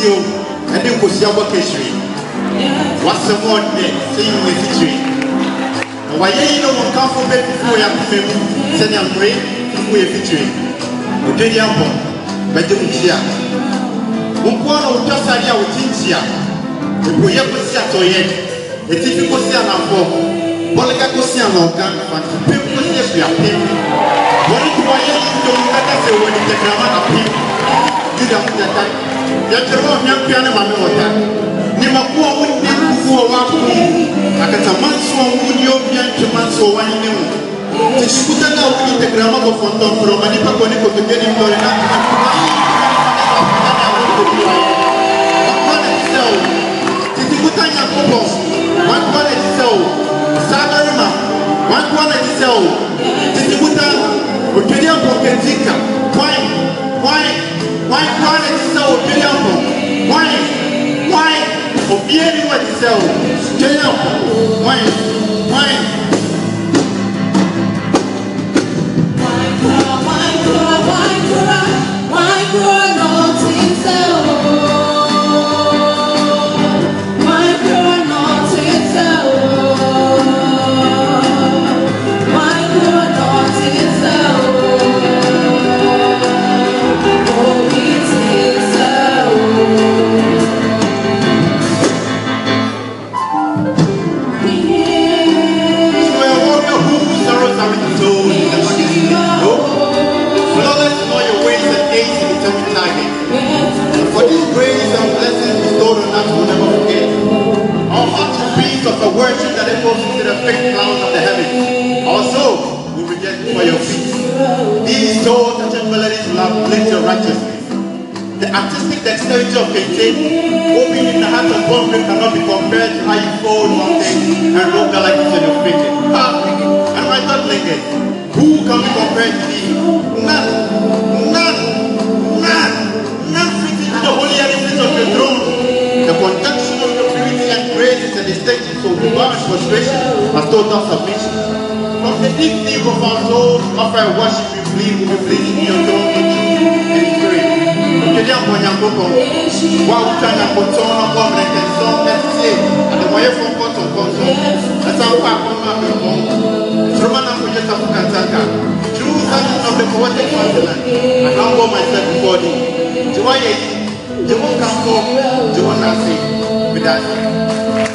you and then go see our country. What's the more day? Say you with victory. Why you know one come from bed before you have to send them pray before you victory. Okay, Yambo, but you here. One of just idea with India. If we ever see a toilet, a typical see an ambo, Bolika go see an organ, but people see a people. What is why you don't let us say when you take a man of people? You don't get that. Yet you're on your piano, my mother. Nimakua would be before one. I got a man so would you be to man so one new. The scooter now will the grammar of Fonton from Manipa Conico to get him to one quality cell, Sagarima, one quality cell, Titibuta, William Poketika, wine quality cell, William, wine, or beer what cell, William, wine. The artistic dexterity of Kente, moving in the heart of conflict cannot be compared to how you fold one thing and roll like this on your feet. And my third Lincoln, who can be compared to thee? None fitting to the holy elements of the throne. The conjunction of your purity and grace is a distinction so divine frustration as total submission. From the deep of our souls, offer I worship you, believe will be pleasing in your throne in truth and spirit. While we trying to put on a government and some let's say, and the way from cotton console, that's how far from my home. Roman and just of Kantaka. True sons of the poetic continent. I humble myself before thee. Do I eat? You won't come home. Do I not see? With that.